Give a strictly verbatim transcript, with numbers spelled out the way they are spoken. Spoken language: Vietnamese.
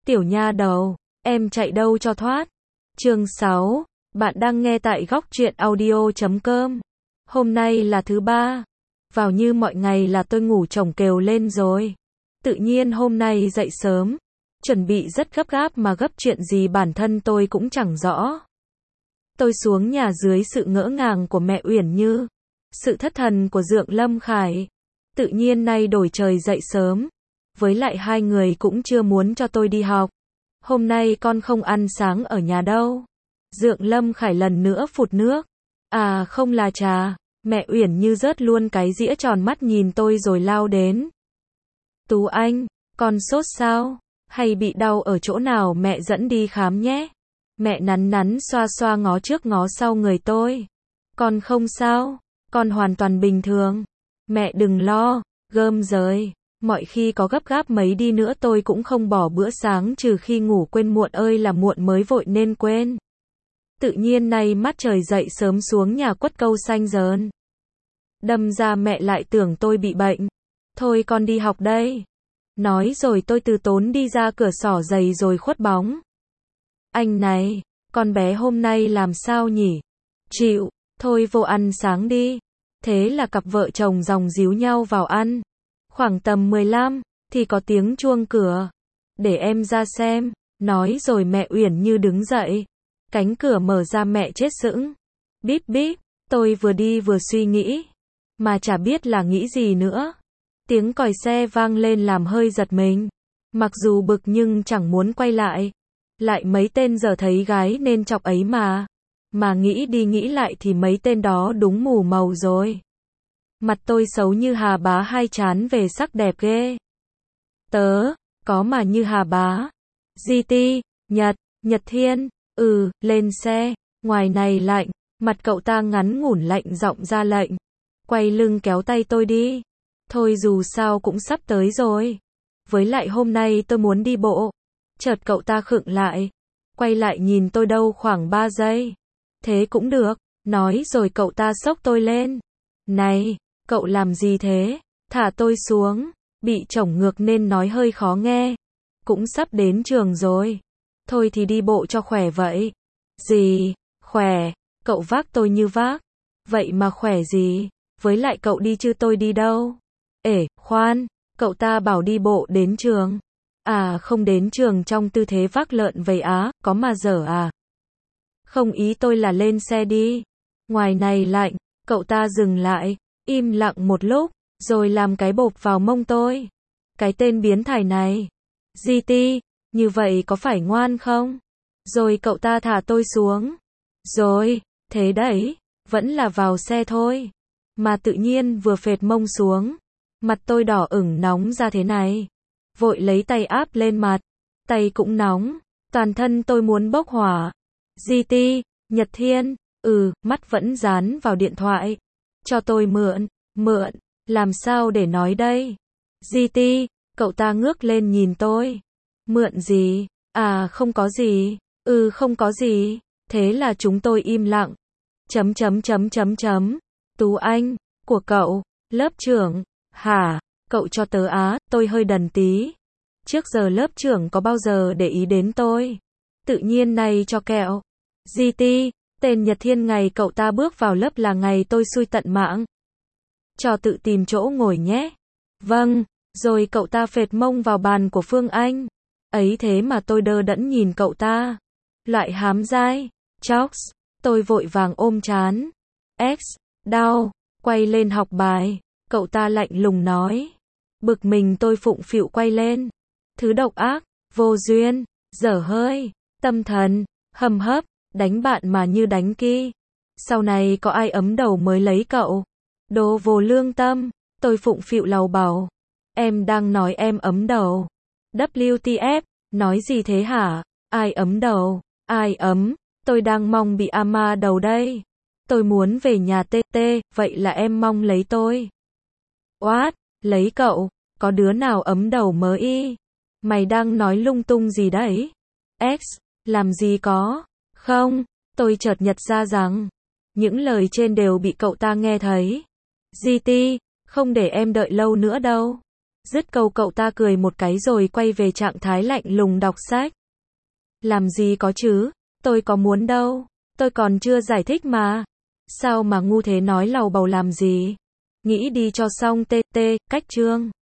Tiểu nha đầu, em chạy đâu cho thoát. Chương sáu, bạn đang nghe tại góc truyện audio chấm com. Hôm nay là thứ ba. Vào như mọi ngày là tôi ngủ chổng kều lên rồi. Tự nhiên hôm nay dậy sớm. Chuẩn bị rất gấp gáp mà gấp chuyện gì bản thân tôi cũng chẳng rõ. Tôi xuống nhà dưới sự ngỡ ngàng của mẹ Uyển Như. Sự thất thần của Dượng Lâm Khải. Tự nhiên nay đổi trời dậy sớm. Với lại hai người cũng chưa muốn cho tôi đi học. Hôm nay con không ăn sáng ở nhà đâu. Dượng Lâm Khải lần nữa phụt nước. À không là trà. Mẹ Uyển Như rớt luôn cái dĩa tròn mắt nhìn tôi rồi lao đến. Tú Anh, con sốt sao? Hay bị đau ở chỗ nào mẹ dẫn đi khám nhé. Mẹ nắn nắn xoa xoa ngó trước ngó sau người tôi. Con không sao, con hoàn toàn bình thường. Mẹ đừng lo, gơm rời. Mọi khi có gấp gáp mấy đi nữa tôi cũng không bỏ bữa sáng trừ khi ngủ quên muộn ơi là muộn mới vội nên quên. Tự nhiên nay mắt trời dậy sớm xuống nhà quất câu xanh dờn. Đâm ra mẹ lại tưởng tôi bị bệnh. Thôi con đi học đây. Nói rồi tôi từ tốn đi ra cửa xỏ giày rồi khuất bóng. Anh này, con bé hôm nay làm sao nhỉ? Chịu, thôi vô ăn sáng đi. Thế là cặp vợ chồng dòng díu nhau vào ăn. Khoảng tầm mười lăm, thì có tiếng chuông cửa. Để em ra xem. Nói rồi mẹ Uyển Như đứng dậy. Cánh cửa mở ra mẹ chết sững. Bíp bíp, tôi vừa đi vừa suy nghĩ. Mà chả biết là nghĩ gì nữa. Tiếng còi xe vang lên làm hơi giật mình. Mặc dù bực nhưng chẳng muốn quay lại. Lại mấy tên giờ thấy gái nên chọc ấy mà. Mà nghĩ đi nghĩ lại thì mấy tên đó đúng mù màu rồi. Mặt tôi xấu như Hà Bá hai chán về sắc đẹp ghê. Tớ, có mà như Hà Bá. giê tê, Nhật, Nhật Thiên, ừ, lên xe. Ngoài này lạnh, mặt cậu ta ngắn ngủn lạnh giọng ra lệnh. Quay lưng kéo tay tôi đi. Thôi dù sao cũng sắp tới rồi. Với lại hôm nay tôi muốn đi bộ. Chợt cậu ta khựng lại. Quay lại nhìn tôi đâu khoảng ba giây. Thế cũng được. Nói rồi cậu ta xốc tôi lên. Này, cậu làm gì thế? Thả tôi xuống. Bị chổng ngược nên nói hơi khó nghe. Cũng sắp đến trường rồi. Thôi thì đi bộ cho khỏe vậy. Gì? Khỏe. Cậu vác tôi như vác. Vậy mà khỏe gì? Với lại cậu đi chứ tôi đi đâu? Ể, khoan. Cậu ta bảo đi bộ đến trường. À không đến trường trong tư thế vác lợn vầy á, có mà dở à? Không ý tôi là lên xe đi. Ngoài này lạnh, cậu ta dừng lại, im lặng một lúc, rồi làm cái bộp vào mông tôi. Cái tên biến thái này. giê tê, như vậy có phải ngoan không? Rồi cậu ta thả tôi xuống. Rồi, thế đấy, vẫn là vào xe thôi. Mà tự nhiên vừa phệt mông xuống. Mặt tôi đỏ ửng nóng ra thế này. Vội lấy tay áp lên mặt. Tay cũng nóng. Toàn thân tôi muốn bốc hỏa. giê tê, Nhật Thiên, ừ, mắt vẫn dán vào điện thoại. Cho tôi mượn, mượn, làm sao để nói đây? giê tê, cậu ta ngước lên nhìn tôi. Mượn gì? À không có gì. Ừ không có gì. Thế là chúng tôi im lặng. Chấm chấm chấm chấm chấm. Tú Anh, của cậu, lớp trưởng. Hả? Cậu cho tớ á, tôi hơi đần tí. Trước giờ lớp trưởng có bao giờ để ý đến tôi. Tự nhiên này cho kẹo. giê tê, tên Nhật Thiên ngày cậu ta bước vào lớp là ngày tôi xui tận mạng. Cho tự tìm chỗ ngồi nhé. Vâng, rồi cậu ta phệt mông vào bàn của Phương Anh. Ấy thế mà tôi đơ đẫn nhìn cậu ta. Loại hám dai. Chokes, tôi vội vàng ôm chán. X, đau, quay lên học bài. Cậu ta lạnh lùng nói. Bực mình tôi phụng phịu quay lên. Thứ độc ác, vô duyên, dở hơi, tâm thần, hầm hấp, đánh bạn mà như đánh ki. Sau này có ai ấm đầu mới lấy cậu. Đồ vô lương tâm, tôi phụng phịu lầu bầu. Em đang nói em ấm đầu. vê tê ép, nói gì thế hả? Ai ấm đầu? Ai ấm? Tôi đang mong bị ama đầu đây. Tôi muốn về nhà tê tê, vậy là em mong lấy tôi. What? Lấy cậu? Có đứa nào ấm đầu mớ y? Mày đang nói lung tung gì đấy? X, làm gì có? Không, tôi chợt nhật ra rằng những lời trên đều bị cậu ta nghe thấy. giê tê, không để em đợi lâu nữa đâu. Dứt câu cậu ta cười một cái rồi quay về trạng thái lạnh lùng đọc sách. Làm gì có chứ, tôi có muốn đâu, tôi còn chưa giải thích mà. Sao mà ngu thế nói lầu bầu làm gì? Nghĩ đi cho xong tê tê, cách chương.